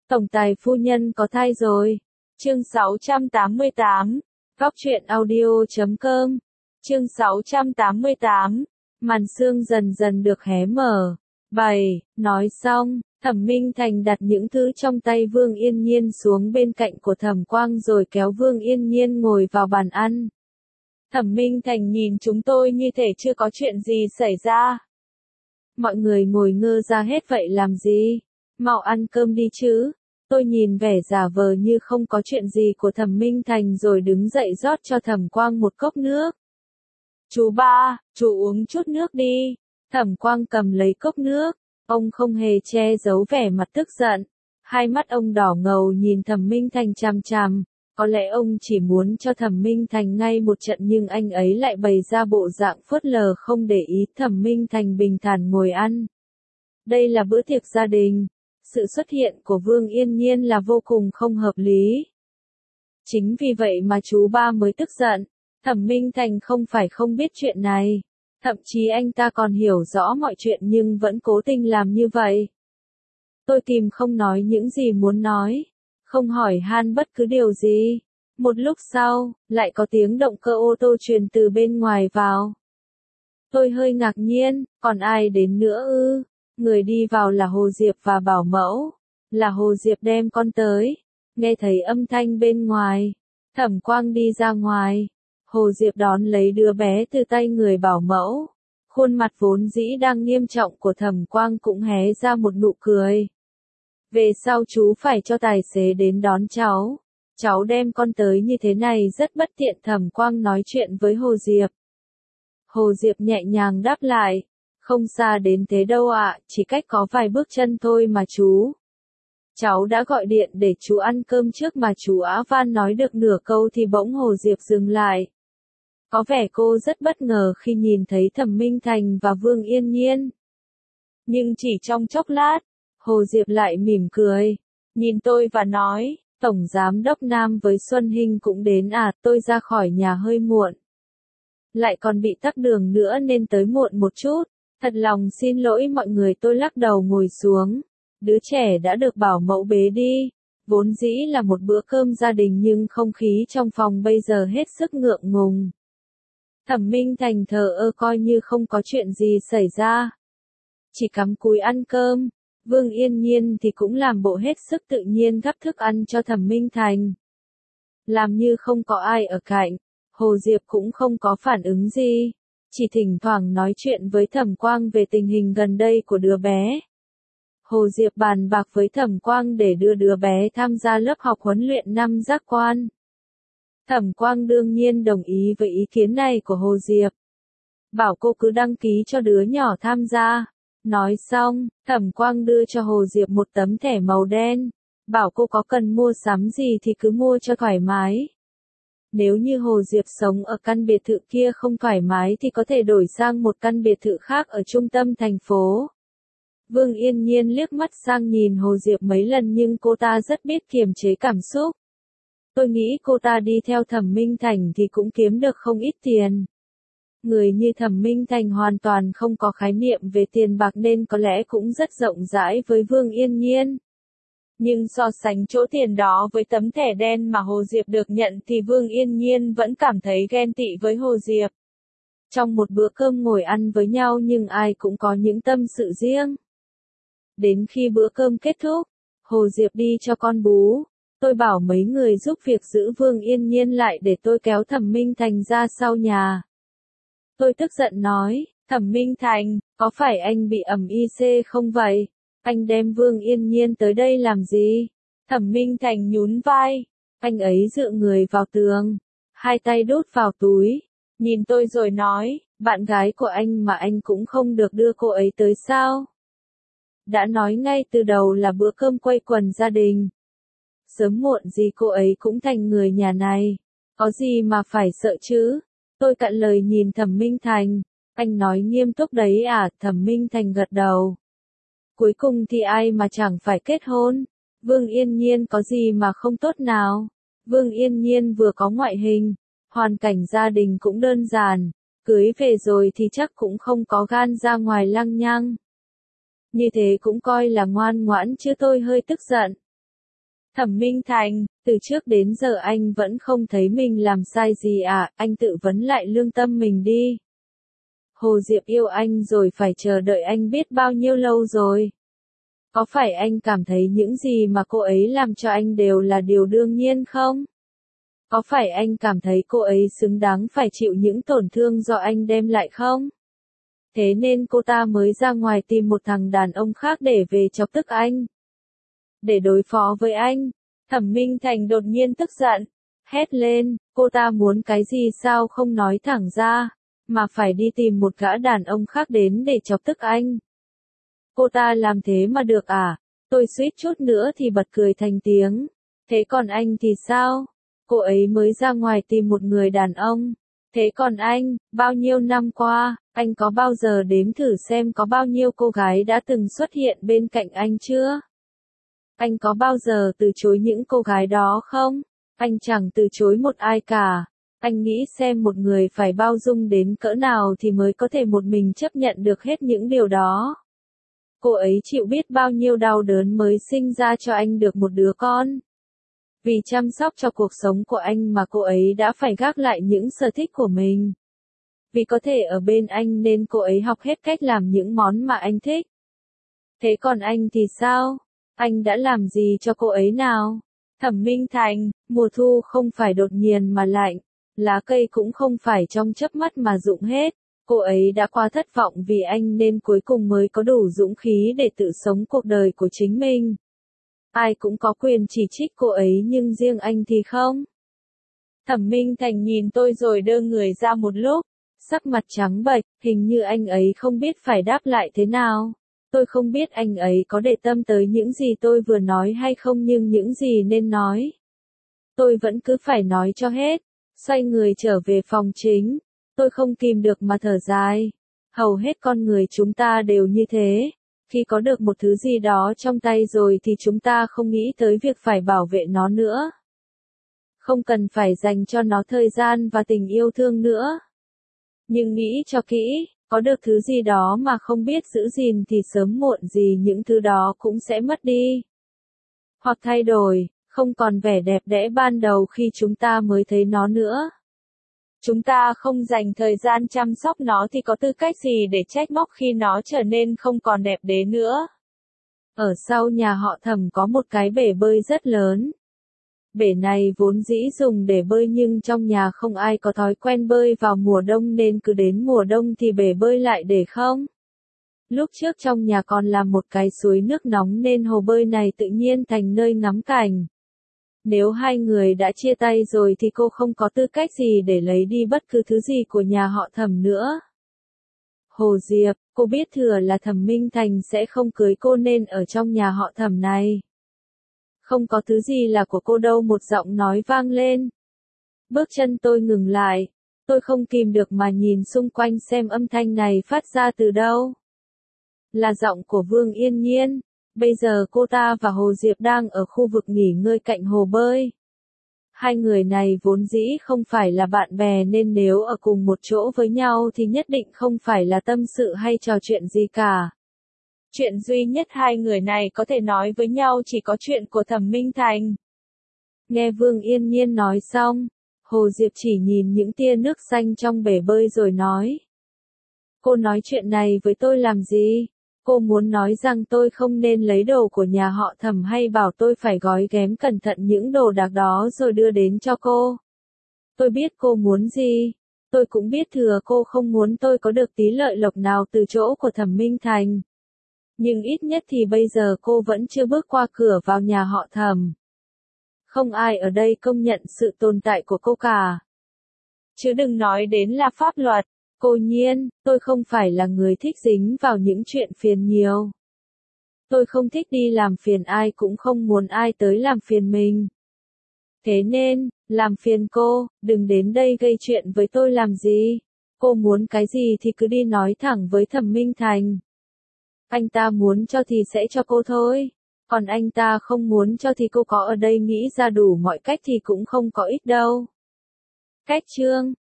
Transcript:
Tổng tài phu nhân có thai rồi. Chương 688. Góc truyện audio.com. Chương 688. Màn sương dần dần được hé mở. 7. Nói xong, Thẩm Minh Thành đặt những thứ trong tay Vương Yên Nhiên xuống bên cạnh của Thẩm Quang rồi kéo Vương Yên Nhiên ngồi vào bàn ăn. Thẩm Minh Thành nhìn chúng tôi như thể chưa có chuyện gì xảy ra. Mọi người ngồi ngơ ra hết vậy làm gì? Mau ăn cơm đi chứ. Tôi nhìn vẻ giả vờ như không có chuyện gì của Thẩm Minh Thành rồi đứng dậy rót cho Thẩm Quang một cốc nước. Chú ba, chú uống chút nước đi. Thẩm Quang cầm lấy cốc nước. Ông không hề che giấu vẻ mặt tức giận. Hai mắt ông đỏ ngầu nhìn Thẩm Minh Thành chằm chằm. Có lẽ ông chỉ muốn cho Thẩm Minh Thành ngay một trận nhưng anh ấy lại bày ra bộ dạng phớt lờ không để ý. Thẩm Minh Thành bình thản ngồi ăn. Đây là bữa tiệc gia đình. Sự xuất hiện của Vương Yên Nhiên là vô cùng không hợp lý. Chính vì vậy mà chú ba mới tức giận. Thẩm Minh Thành không phải không biết chuyện này. Thậm chí anh ta còn hiểu rõ mọi chuyện nhưng vẫn cố tình làm như vậy. Tôi tìm không nói những gì muốn nói. Không hỏi han bất cứ điều gì. Một lúc sau, lại có tiếng động cơ ô tô truyền từ bên ngoài vào. Tôi hơi ngạc nhiên, còn ai đến nữa ư? Người đi vào là Hồ Diệp và bảo mẫu. Là Hồ Diệp đem con tới. Nghe thấy âm thanh bên ngoài. Thẩm Quang đi ra ngoài. Hồ Diệp đón lấy đứa bé từ tay người bảo mẫu. Khuôn mặt vốn dĩ đang nghiêm trọng của Thẩm Quang cũng hé ra một nụ cười. Về sau chú phải cho tài xế đến đón cháu. Cháu đem con tới như thế này rất bất tiện. Thẩm Quang nói chuyện với Hồ Diệp. Hồ Diệp nhẹ nhàng đáp lại. Không xa đến thế đâu ạ, chỉ cách có vài bước chân thôi mà chú. Cháu đã gọi điện để chú ăn cơm trước mà chú Á Van nói được nửa câu thì bỗng Hồ Diệp dừng lại. Có vẻ cô rất bất ngờ khi nhìn thấy Thẩm Minh Thành và Vương Yên Nhiên. Nhưng chỉ trong chốc lát, Hồ Diệp lại mỉm cười, nhìn tôi và nói, Tổng Giám đốc Nam với Xuân Hinh cũng đến à, tôi ra khỏi nhà hơi muộn. Lại còn bị tắc đường nữa nên tới muộn một chút. Thật lòng xin lỗi mọi người, tôi lắc đầu ngồi xuống. Đứa trẻ đã được bảo mẫu bế đi. Vốn dĩ là một bữa cơm gia đình nhưng không khí trong phòng bây giờ hết sức ngượng ngùng. Thẩm Minh Thành thờ ơ coi như không có chuyện gì xảy ra. Chỉ cắm cúi ăn cơm. Vương Yên Nhiên thì cũng làm bộ hết sức tự nhiên gắp thức ăn cho Thẩm Minh Thành. Làm như không có ai ở cạnh. Hồ Diệp cũng không có phản ứng gì. Chỉ thỉnh thoảng nói chuyện với Thẩm Quang về tình hình gần đây của đứa bé. Hồ Diệp bàn bạc với Thẩm Quang để đưa đứa bé tham gia lớp học huấn luyện năm giác quan. Thẩm Quang đương nhiên đồng ý với ý kiến này của Hồ Diệp. Bảo cô cứ đăng ký cho đứa nhỏ tham gia. Nói xong, Thẩm Quang đưa cho Hồ Diệp một tấm thẻ màu đen. Bảo cô có cần mua sắm gì thì cứ mua cho thoải mái. Nếu như Hồ Diệp sống ở căn biệt thự kia không thoải mái thì có thể đổi sang một căn biệt thự khác ở trung tâm thành phố. Vương Yên Nhiên liếc mắt sang nhìn Hồ Diệp mấy lần nhưng cô ta rất biết kiềm chế cảm xúc. Tôi nghĩ cô ta đi theo Thẩm Minh Thành thì cũng kiếm được không ít tiền. Người như Thẩm Minh Thành hoàn toàn không có khái niệm về tiền bạc nên có lẽ cũng rất rộng rãi với Vương Yên Nhiên. Nhưng so sánh chỗ tiền đó với tấm thẻ đen mà Hồ Diệp được nhận thì Vương Yên Nhiên vẫn cảm thấy ghen tị với Hồ Diệp. Trong một bữa cơm ngồi ăn với nhau nhưng ai cũng có những tâm sự riêng. Đến khi bữa cơm kết thúc, Hồ Diệp đi cho con bú. Tôi bảo mấy người giúp việc giữ Vương Yên Nhiên lại để tôi kéo Thẩm Minh Thành ra sau nhà. Tôi tức giận nói, Thẩm Minh Thành, có phải anh bị ẩm IC không vậy? Anh đem Vương Yên Nhiên tới đây làm gì? Thẩm Minh Thành nhún vai. Anh ấy dựa người vào tường. Hai tay đút vào túi. Nhìn tôi rồi nói, bạn gái của anh mà anh cũng không được đưa cô ấy tới sao? Đã nói ngay từ đầu là bữa cơm quây quần gia đình. Sớm muộn gì cô ấy cũng thành người nhà này. Có gì mà phải sợ chứ? Tôi cạn lời nhìn Thẩm Minh Thành. Anh nói nghiêm túc đấy à? Thẩm Minh Thành gật đầu. Cuối cùng thì ai mà chẳng phải kết hôn. Vương Yên Nhiên có gì mà không tốt nào. Vương Yên Nhiên vừa có ngoại hình. Hoàn cảnh gia đình cũng đơn giản. Cưới về rồi thì chắc cũng không có gan ra ngoài lăng nhăng. Như thế cũng coi là ngoan ngoãn chứ tôi hơi tức giận. Thẩm Minh Thành, từ trước đến giờ anh vẫn không thấy mình làm sai gì à, anh tự vấn lại lương tâm mình đi. Hồ Diệp yêu anh rồi phải chờ đợi anh biết bao nhiêu lâu rồi. Có phải anh cảm thấy những gì mà cô ấy làm cho anh đều là điều đương nhiên không? Có phải anh cảm thấy cô ấy xứng đáng phải chịu những tổn thương do anh đem lại không? Thế nên cô ta mới ra ngoài tìm một thằng đàn ông khác để về chọc tức anh. Để đối phó với anh. Thẩm Minh Thành đột nhiên tức giận. Hét lên, cô ta muốn cái gì sao không nói thẳng ra, mà phải đi tìm một gã đàn ông khác đến để chọc tức anh. Cô ta làm thế mà được à? Tôi suýt chút nữa thì bật cười thành tiếng. Thế còn anh thì sao? Cô ấy mới ra ngoài tìm một người đàn ông. Thế còn anh, bao nhiêu năm qua, anh có bao giờ đếm thử xem có bao nhiêu cô gái đã từng xuất hiện bên cạnh anh chưa? Anh có bao giờ từ chối những cô gái đó không? Anh chẳng từ chối một ai cả. Anh nghĩ xem một người phải bao dung đến cỡ nào thì mới có thể một mình chấp nhận được hết những điều đó. Cô ấy chịu biết bao nhiêu đau đớn mới sinh ra cho anh được một đứa con. Vì chăm sóc cho cuộc sống của anh mà cô ấy đã phải gác lại những sở thích của mình. Vì có thể ở bên anh nên cô ấy học hết cách làm những món mà anh thích. Thế còn anh thì sao? Anh đã làm gì cho cô ấy nào? Thẩm Minh Thành, mùa thu không phải đột nhiên mà lạnh, lá cây cũng không phải trong chớp mắt mà rụng hết. Cô ấy đã quá thất vọng vì anh nên cuối cùng mới có đủ dũng khí để tự sống cuộc đời của chính mình. Ai cũng có quyền chỉ trích cô ấy nhưng riêng anh thì không. Thẩm Minh Thành nhìn tôi rồi đơ người ra một lúc, sắc mặt trắng bệch, hình như anh ấy không biết phải đáp lại thế nào. Tôi không biết anh ấy có để tâm tới những gì tôi vừa nói hay không nhưng những gì nên nói. Tôi vẫn cứ phải nói cho hết. Xoay người trở về phòng chính. Tôi không kìm được mà thở dài. Hầu hết con người chúng ta đều như thế. Khi có được một thứ gì đó trong tay rồi thì chúng ta không nghĩ tới việc phải bảo vệ nó nữa. Không cần phải dành cho nó thời gian và tình yêu thương nữa. Nhưng nghĩ cho kỹ, có được thứ gì đó mà không biết giữ gìn thì sớm muộn gì những thứ đó cũng sẽ mất đi. Hoặc thay đổi, không còn vẻ đẹp đẽ ban đầu khi chúng ta mới thấy nó nữa. Chúng ta không dành thời gian chăm sóc nó thì có tư cách gì để trách móc khi nó trở nên không còn đẹp đẽ nữa. Ở sau nhà họ Thẩm có một cái bể bơi rất lớn. Bể này vốn dĩ dùng để bơi nhưng trong nhà không ai có thói quen bơi vào mùa đông nên cứ đến mùa đông thì bể bơi lại để không. Lúc trước trong nhà còn là một cái suối nước nóng nên hồ bơi này tự nhiên thành nơi ngắm cảnh. Nếu hai người đã chia tay rồi thì cô không có tư cách gì để lấy đi bất cứ thứ gì của nhà họ Thẩm nữa. Hồ Diệp, cô biết thừa là Thẩm Minh Thành sẽ không cưới cô nên ở trong nhà họ Thẩm này. Không có thứ gì là của cô đâu, một giọng nói vang lên. Bước chân tôi ngừng lại. Tôi không kìm được mà nhìn xung quanh xem âm thanh này phát ra từ đâu. Là giọng của Vương Yên Nhiên. Bây giờ cô ta và Hồ Diệp đang ở khu vực nghỉ ngơi cạnh hồ bơi. Hai người này vốn dĩ không phải là bạn bè nên nếu ở cùng một chỗ với nhau thì nhất định không phải là tâm sự hay trò chuyện gì cả. Chuyện duy nhất hai người này có thể nói với nhau chỉ có chuyện của Thẩm Minh Thành. Nghe Vương Yên Nhiên nói xong, Hồ Diệp chỉ nhìn những tia nước xanh trong bể bơi rồi nói. Cô nói chuyện này với tôi làm gì? Cô muốn nói rằng tôi không nên lấy đồ của nhà họ Thẩm hay bảo tôi phải gói ghém cẩn thận những đồ đạc đó rồi đưa đến cho cô? Tôi biết cô muốn gì. Tôi cũng biết thừa cô không muốn tôi có được tí lợi lộc nào từ chỗ của Thẩm Minh Thành. Nhưng ít nhất thì bây giờ cô vẫn chưa bước qua cửa vào nhà họ Thẩm. Không ai ở đây công nhận sự tồn tại của cô cả. Chứ đừng nói đến là pháp luật. Cô Nhiên, tôi không phải là người thích dính vào những chuyện phiền nhiều. Tôi không thích đi làm phiền ai cũng không muốn ai tới làm phiền mình. Thế nên, làm phiền cô, đừng đến đây gây chuyện với tôi làm gì. Cô muốn cái gì thì cứ đi nói thẳng với Thẩm Minh Thành. Anh ta muốn cho thì sẽ cho cô thôi. Còn anh ta không muốn cho thì cô có ở đây nghĩ ra đủ mọi cách thì cũng không có ích đâu. Cách chương